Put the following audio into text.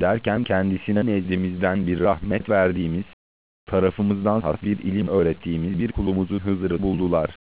derken kendisine nezdimizden bir rahmet verdiğimiz, tarafımızdan has bir ilim öğrettiğimiz bir kulumuzu Hızır'ı buldular.